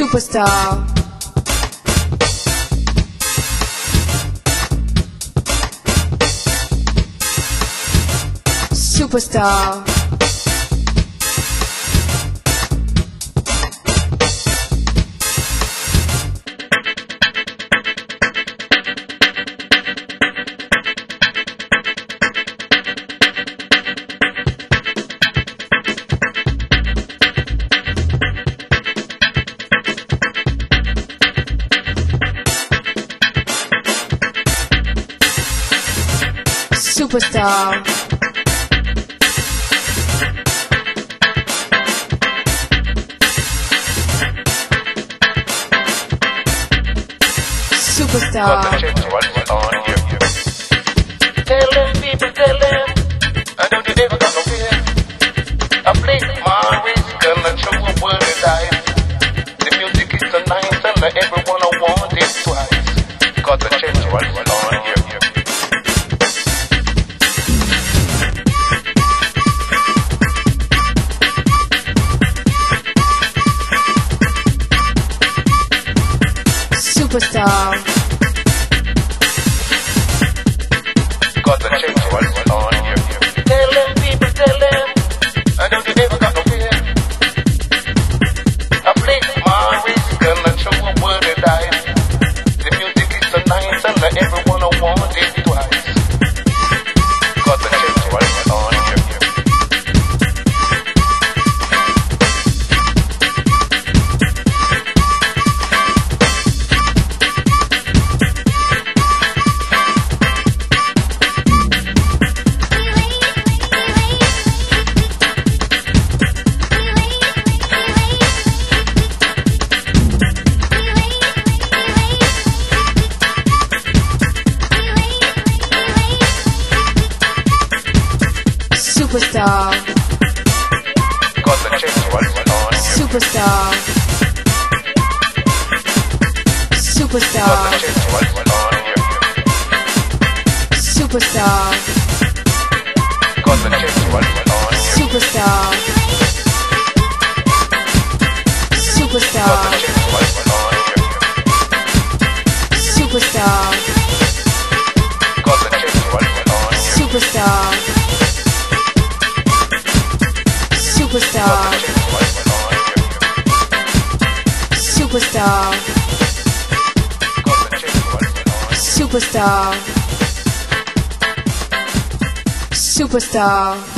Superstar. Superstar. Superstar. Superstar. Tell them, people, tell them, I know they never got no fear. I play my risk and I show up where it dies. The music is so nice and everyone I want it twice. Got the change what's on here. Superstar. Got the change what's on here. Tell them, people, tell them, I know they never got no fear. I play my risk and I show up where it dies. The music is so nice and everyone I want it twice. Got the change what's on here. Superstar. Got the change what's on here. Superstar. Superstar. Got the change what's on here. Superstar. Got the change what's on here. Superstar. Superstar. Got the change what's on here. Superstar. Got the change what's on here. Superstar. Superstar. Got the change what's on here. Superstar. Got the change what's on here. Superstar. Superstar.